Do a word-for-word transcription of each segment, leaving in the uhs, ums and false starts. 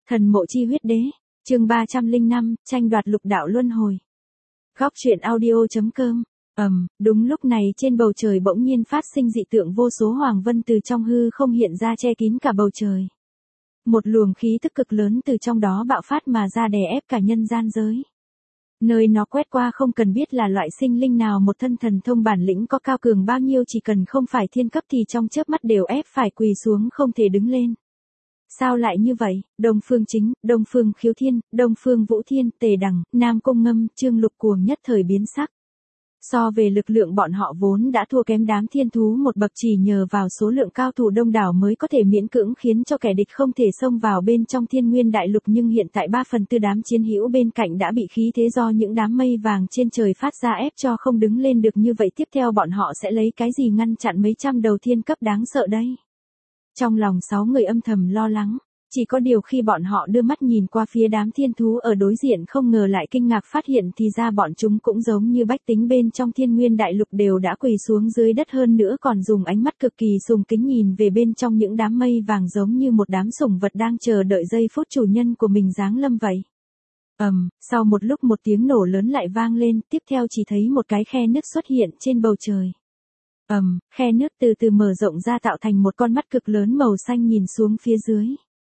Thần mộ chi huyết đế, chương ba trăm lẻ năm, tranh đoạt lục đạo luân hồi. Góc truyện audio.com. Ầm, um, đúng lúc này trên bầu trời bỗng nhiên phát sinh dị tượng, vô số hoàng vân từ trong hư không hiện ra che kín cả bầu trời. Một luồng khí tức cực lớn từ trong đó bạo phát mà ra đè ép cả nhân gian giới. Nơi nó quét qua không cần biết là loại sinh linh nào, một thân thần thông bản lĩnh có cao cường bao nhiêu, chỉ cần không phải thiên cấp thì trong chớp mắt đều ép phải quỳ xuống không thể đứng lên. Sao lại như vậy? Đông Phương Chính, Đông Phương Khiếu Thiên, Đông Phương Vũ Thiên, Tề Đằng, Nam Cung Ngâm, Trương Lục cuồng nhất thời biến sắc. So về lực lượng bọn họ vốn đã thua kém đám thiên thú một bậc, chỉ nhờ vào số lượng cao thủ đông đảo mới có thể miễn cưỡng khiến cho kẻ địch không thể xông vào bên trong Thiên Nguyên Đại Lục, nhưng hiện tại ba phần tư đám chiến hữu bên cạnh đã bị khí thế do những đám mây vàng trên trời phát ra ép cho không đứng lên được, như vậy tiếp theo bọn họ sẽ lấy cái gì ngăn chặn mấy trăm đầu thiên cấp đáng sợ đây? Trong lòng sáu người âm thầm lo lắng, chỉ có điều khi bọn họ đưa mắt nhìn qua phía đám thiên thú ở đối diện, không ngờ lại kinh ngạc phát hiện thì ra bọn chúng cũng giống như bách tính bên trong Thiên Nguyên Đại Lục, đều đã quỳ xuống dưới đất, hơn nữa còn dùng ánh mắt cực kỳ sùng kính nhìn về bên trong những đám mây vàng, giống như một đám sủng vật đang chờ đợi giây phút chủ nhân của mình giáng lâm vậy. Ầm, um, sau một lúc một tiếng nổ lớn lại vang lên, tiếp theo chỉ thấy một cái khe nứt xuất hiện trên bầu trời. Ầm, um, khe nước từ từ mở rộng ra tạo thành một con mắt cực lớn màu xanh nhìn xuống phía dưới.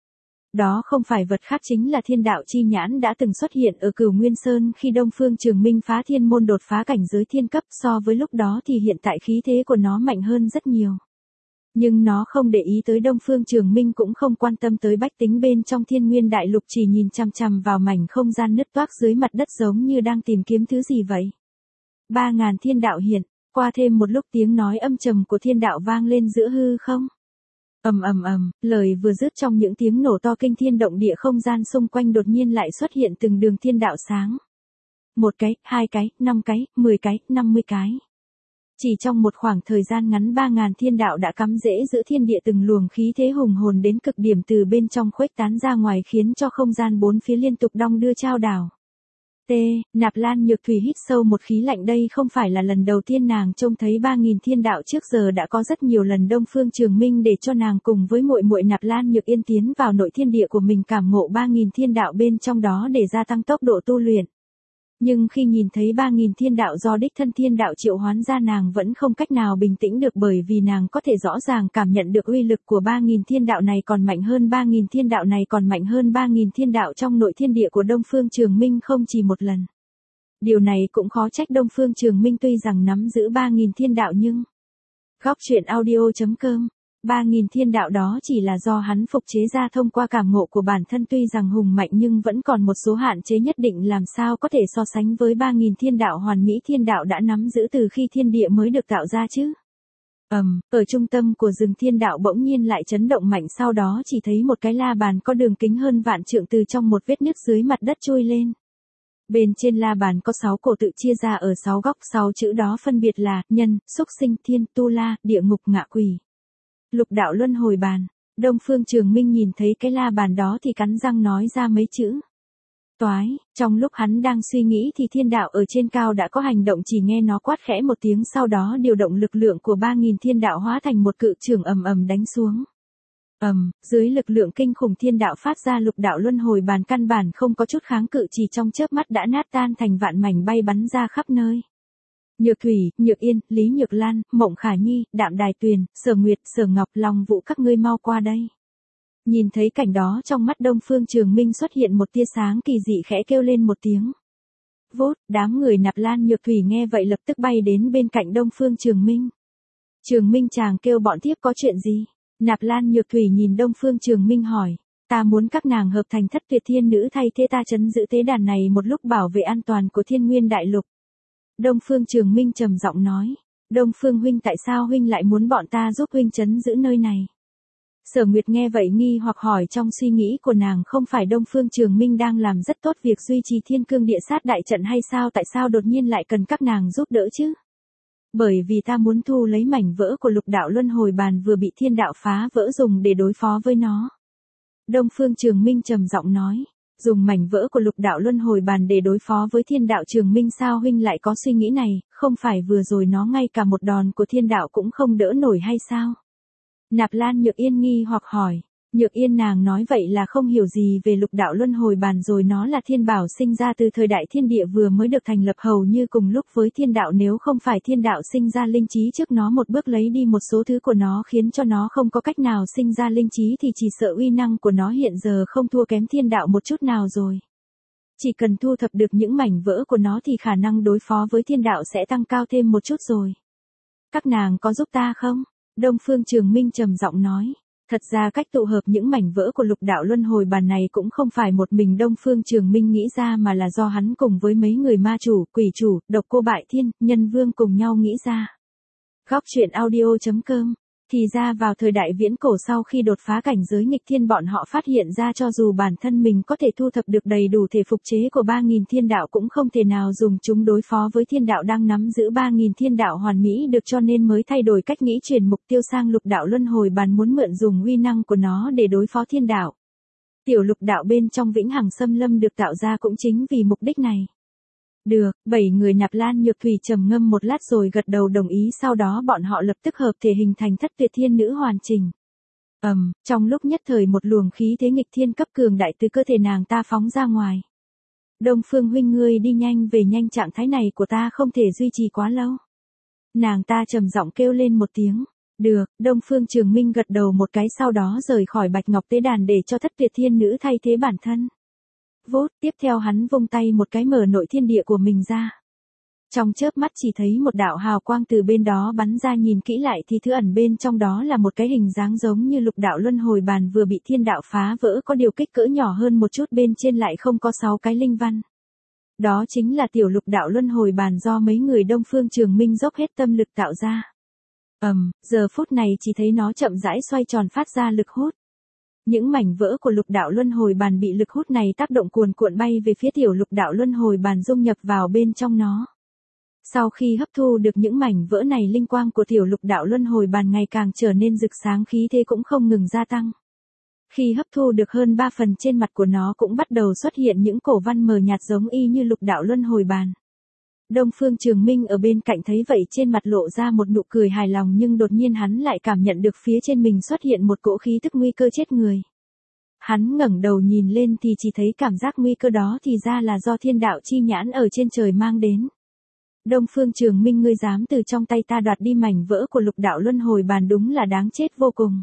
Đó không phải vật khác chính là thiên đạo chi nhãn đã từng xuất hiện ở Cửu Nguyên Sơn khi Đông Phương Trường Minh phá thiên môn đột phá cảnh giới thiên cấp, so với lúc đó thì hiện tại khí thế của nó mạnh hơn rất nhiều. Nhưng nó không để ý tới Đông Phương Trường Minh, cũng không quan tâm tới bách tính bên trong Thiên Nguyên Đại Lục, chỉ nhìn chằm chằm vào mảnh không gian nứt toác dưới mặt đất giống như đang tìm kiếm thứ gì vậy. Ba ngàn thiên đạo hiện. Qua thêm một lúc tiếng nói âm trầm của thiên đạo vang lên giữa hư không. Ầm ầm ầm, lời vừa dứt trong những tiếng nổ to kinh thiên động địa, không gian xung quanh đột nhiên lại xuất hiện từng đường thiên đạo sáng. Một cái, hai cái, năm cái, mười cái, năm mươi cái. Chỉ trong một khoảng thời gian ngắn, ba ngàn thiên đạo đã cắm rễ giữa thiên địa, từng luồng khí thế hùng hồn đến cực điểm từ bên trong khuếch tán ra ngoài, khiến cho không gian bốn phía liên tục đong đưa chao đảo. T. Nạp Lan Nhược Thủy hít sâu một khí lạnh, đây không phải là lần đầu tiên nàng trông thấy ba nghìn thiên đạo, trước giờ đã có rất nhiều lần Đông Phương Trường Minh để cho nàng cùng với muội muội Nạp Lan Nhược Yên tiến vào nội thiên địa của mình, cảm ngộ ba nghìn thiên đạo bên trong đó để gia tăng tốc độ tu luyện. Nhưng khi nhìn thấy ba nghìn thiên đạo do đích thân thiên đạo triệu hoán ra, nàng vẫn không cách nào bình tĩnh được, bởi vì nàng có thể rõ ràng cảm nhận được uy lực của ba nghìn thiên đạo này còn mạnh hơn ba nghìn thiên đạo này còn mạnh hơn ba nghìn thiên đạo trong nội thiên địa của Đông Phương Trường Minh không chỉ một lần. Điều này cũng khó trách Đông Phương Trường Minh tuy rằng nắm giữ ba nghìn thiên đạo nhưng... Góc truyện audio.com. ba nghìn thiên đạo đó chỉ là do hắn phục chế ra thông qua cảm ngộ của bản thân, tuy rằng hùng mạnh nhưng vẫn còn một số hạn chế nhất định, làm sao có thể so sánh với ba nghìn thiên đạo hoàn mỹ thiên đạo đã nắm giữ từ khi thiên địa mới được tạo ra chứ. Ầm, um, ở trung tâm của rừng thiên đạo bỗng nhiên lại chấn động mạnh, sau đó chỉ thấy một cái la bàn có đường kính hơn vạn trượng từ trong một vết nứt dưới mặt đất trôi lên. Bên trên la bàn có sáu cổ tự chia ra ở sáu góc, sáu chữ đó phân biệt là nhân, súc sinh, thiên, tu la, địa ngục, ngạ quỷ. Lục đạo luân hồi bàn. Đông Phương Trường Minh nhìn thấy cái la bàn đó thì cắn răng nói ra mấy chữ. Toái. Trong lúc hắn đang suy nghĩ thì thiên đạo ở trên cao đã có hành động, chỉ nghe nó quát khẽ một tiếng, sau đó điều động lực lượng của ba nghìn thiên đạo hóa thành một cự chưởng ầm ầm đánh xuống. Ầm, um, dưới lực lượng kinh khủng thiên đạo phát ra, lục đạo luân hồi bàn căn bản không có chút kháng cự, chỉ trong chớp mắt đã nát tan thành vạn mảnh, bay bắn ra khắp nơi. Nhược Thủy, Nhược Yên, Lý Nhược Lan, Mộng Khả Nhi, Đạm Đài Tuyền, Sở Nguyệt, Sở Ngọc, Long Vũ, các ngươi mau qua đây. Nhìn thấy cảnh đó, trong mắt Đông Phương Trường Minh xuất hiện một tia sáng kỳ dị, khẽ kêu lên một tiếng. Vốt, đám người Nạp Lan Nhược Thủy nghe vậy lập tức bay đến bên cạnh Đông Phương Trường Minh. Trường Minh chàng kêu bọn thiếp có chuyện gì? Nạp Lan Nhược Thủy nhìn Đông Phương Trường Minh hỏi. Ta muốn các nàng hợp thành thất tuyệt thiên nữ, thay thế ta trấn giữ tế đàn này một lúc, bảo vệ an toàn của Thiên Nguyên Đại Lục. Đông Phương Trường Minh trầm giọng nói. Đông Phương huynh, tại sao huynh lại muốn bọn ta giúp huynh trấn giữ nơi này? Sở Nguyệt nghe vậy nghi hoặc hỏi, trong suy nghĩ của nàng không phải Đông Phương Trường Minh đang làm rất tốt việc duy trì thiên cương địa sát đại trận hay sao, tại sao đột nhiên lại cần các nàng giúp đỡ chứ? Bởi vì ta muốn thu lấy mảnh vỡ của lục đạo luân hồi bàn vừa bị thiên đạo phá vỡ dùng để đối phó với nó. Đông Phương Trường Minh trầm giọng nói. Dùng mảnh vỡ của lục đạo luân hồi bàn để đối phó với thiên đạo? Trường Minh, sao huynh lại có suy nghĩ này, không phải vừa rồi nó ngay cả một đòn của thiên đạo cũng không đỡ nổi hay sao? Nạp Lan Nhược Yên nghi hoặc hỏi. Nhược Yên nàng nói vậy là không hiểu gì về lục đạo luân hồi bàn rồi, nó là thiên bảo sinh ra từ thời đại thiên địa vừa mới được thành lập hầu như cùng lúc với thiên đạo, nếu không phải thiên đạo sinh ra linh trí trước nó một bước lấy đi một số thứ của nó khiến cho nó không có cách nào sinh ra linh trí thì chỉ sợ uy năng của nó hiện giờ không thua kém thiên đạo một chút nào rồi. Chỉ cần thu thập được những mảnh vỡ của nó thì khả năng đối phó với thiên đạo sẽ tăng cao thêm một chút rồi. Các nàng có giúp ta không? Đông Phương Trường Minh trầm giọng nói. Thật ra cách tụ hợp những mảnh vỡ của lục đạo luân hồi bàn này cũng không phải một mình Đông Phương Trường Minh nghĩ ra mà là do hắn cùng với mấy người ma chủ, quỷ chủ, độc cô bại thiên, nhân vương cùng nhau nghĩ ra. Góc truyện audio chấm com. Thì ra vào thời đại viễn cổ sau khi đột phá cảnh giới nghịch thiên bọn họ phát hiện ra cho dù bản thân mình có thể thu thập được đầy đủ thể phục chế của ba nghìn thiên đạo cũng không thể nào dùng chúng đối phó với thiên đạo đang nắm giữ ba nghìn thiên đạo hoàn mỹ được, cho nên mới thay đổi cách nghĩ, chuyển mục tiêu sang lục đạo luân hồi bàn, muốn mượn dùng uy năng của nó để đối phó thiên đạo. Tiểu lục đạo bên trong vĩnh hằng xâm lâm được tạo ra cũng chính vì mục đích này. Được, bảy người Nạp Lan Nhược Thủy trầm ngâm một lát rồi gật đầu đồng ý, sau đó bọn họ lập tức hợp thể hình thành Thất Tuyệt Thiên Nữ hoàn chỉnh. Ầm, um, trong lúc nhất thời một luồng khí thế nghịch thiên cấp cường đại từ cơ thể nàng ta phóng ra ngoài. Đông Phương huynh, ngươi đi nhanh về nhanh, trạng thái này của ta không thể duy trì quá lâu. Nàng ta trầm giọng kêu lên một tiếng. Được, Đông Phương Trường Minh gật đầu một cái, sau đó rời khỏi Bạch Ngọc Tế Đàn để cho Thất Tuyệt Thiên Nữ thay thế bản thân. Vốt, tiếp theo hắn vung tay một cái mở nội thiên địa của mình ra. Trong chớp mắt chỉ thấy một đạo hào quang từ bên đó bắn ra, nhìn kỹ lại thì thứ ẩn bên trong đó là một cái hình dáng giống như lục đạo luân hồi bàn vừa bị thiên đạo phá vỡ, có điều kích cỡ nhỏ hơn một chút, bên trên lại không có sáu cái linh văn. Đó chính là tiểu lục đạo luân hồi bàn do mấy người Đông Phương Trường Minh dốc hết tâm lực tạo ra. Ầm, um, giờ phút này chỉ thấy nó chậm rãi xoay tròn phát ra lực hút. Những mảnh vỡ của lục đạo luân hồi bàn bị lực hút này tác động cuồn cuộn bay về phía tiểu lục đạo luân hồi bàn, dung nhập vào bên trong nó. Sau khi hấp thu được những mảnh vỡ này, linh quang của tiểu lục đạo luân hồi bàn ngày càng trở nên rực sáng, khí thế cũng không ngừng gia tăng. Khi hấp thu được hơn ba phần, trên mặt của nó cũng bắt đầu xuất hiện những cổ văn mờ nhạt giống y như lục đạo luân hồi bàn. Đông Phương Trường Minh ở bên cạnh thấy vậy trên mặt lộ ra một nụ cười hài lòng, nhưng đột nhiên hắn lại cảm nhận được phía trên mình xuất hiện một cỗ khí tức nguy cơ chết người. Hắn ngẩng đầu nhìn lên thì chỉ thấy cảm giác nguy cơ đó thì ra là do thiên đạo chi nhãn ở trên trời mang đến. Đông Phương Trường Minh, ngươi dám từ trong tay ta đoạt đi mảnh vỡ của lục đạo luân hồi bàn, đúng là đáng chết vô cùng.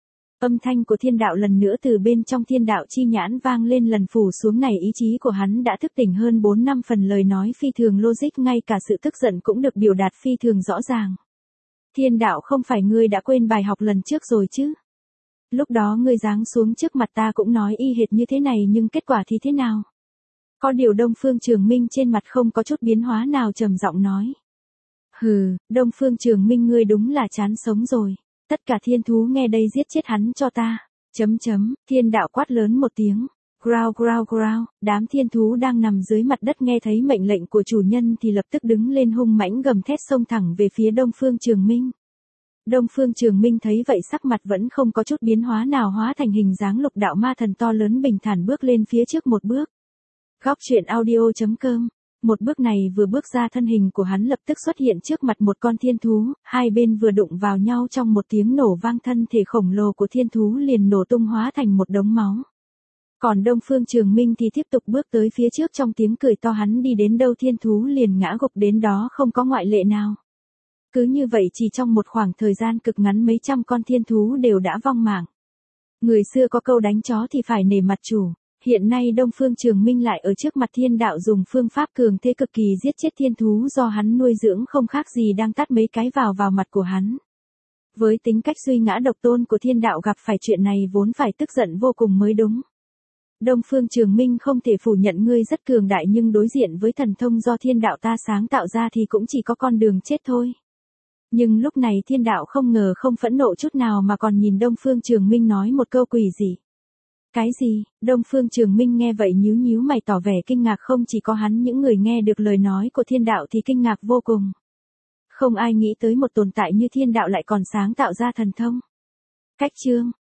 Âm thanh của thiên đạo lần nữa từ bên trong thiên đạo chi nhãn vang lên, lần phủ xuống này ý chí của hắn đã thức tỉnh hơn bốn năm phần, lời nói phi thường logic, ngay cả sự tức giận cũng được biểu đạt phi thường rõ ràng. Thiên đạo, không phải ngươi đã quên bài học lần trước rồi chứ? Lúc đó ngươi giáng xuống trước mặt ta cũng nói y hệt như thế này, nhưng kết quả thì thế nào? Có điều Đông Phương Trường Minh trên mặt không có chút biến hóa nào, trầm giọng nói. Hừ, Đông Phương Trường Minh, ngươi đúng là chán sống rồi. Tất cả thiên thú nghe đây, giết chết hắn cho ta. Chấm chấm, thiên đạo quát lớn một tiếng. Growl growl growl, đám thiên thú đang nằm dưới mặt đất nghe thấy mệnh lệnh của chủ nhân thì lập tức đứng lên hung mãnh gầm thét xông thẳng về phía Đông Phương Trường Minh. Đông Phương Trường Minh thấy vậy sắc mặt vẫn không có chút biến hóa nào, hóa thành hình dáng lục đạo ma thần to lớn bình thản bước lên phía trước một bước. Góc truyện audio chấm com. Một bước này vừa bước ra, thân hình của hắn lập tức xuất hiện trước mặt một con thiên thú, hai bên vừa đụng vào nhau, trong một tiếng nổ vang thân thể khổng lồ của thiên thú liền nổ tung hóa thành một đống máu. Còn Đông Phương Trường Minh thì tiếp tục bước tới phía trước, trong tiếng cười to, hắn đi đến đâu thiên thú liền ngã gục đến đó, không có ngoại lệ nào. Cứ như vậy chỉ trong một khoảng thời gian cực ngắn, mấy trăm con thiên thú đều đã vong mạng. Người xưa có câu đánh chó thì phải nể mặt chủ. Hiện nay Đông Phương Trường Minh lại ở trước mặt thiên đạo dùng phương pháp cường thế cực kỳ giết chết thiên thú do hắn nuôi dưỡng, không khác gì đang tát mấy cái vào vào mặt của hắn. Với tính cách suy ngã độc tôn của thiên đạo, gặp phải chuyện này vốn phải tức giận vô cùng mới đúng. Đông Phương Trường Minh, không thể phủ nhận ngươi rất cường đại, nhưng đối diện với thần thông do thiên đạo ta sáng tạo ra thì cũng chỉ có con đường chết thôi. Nhưng lúc này thiên đạo không ngờ không phẫn nộ chút nào mà còn nhìn Đông Phương Trường Minh nói một câu quỷ dị. Cái gì? Đông Phương Trường Minh nghe vậy nhíu nhíu mày tỏ vẻ kinh ngạc, không chỉ có hắn, những người nghe được lời nói của thiên đạo thì kinh ngạc vô cùng. Không ai nghĩ tới một tồn tại như thiên đạo lại còn sáng tạo ra thần thông. Cách chương,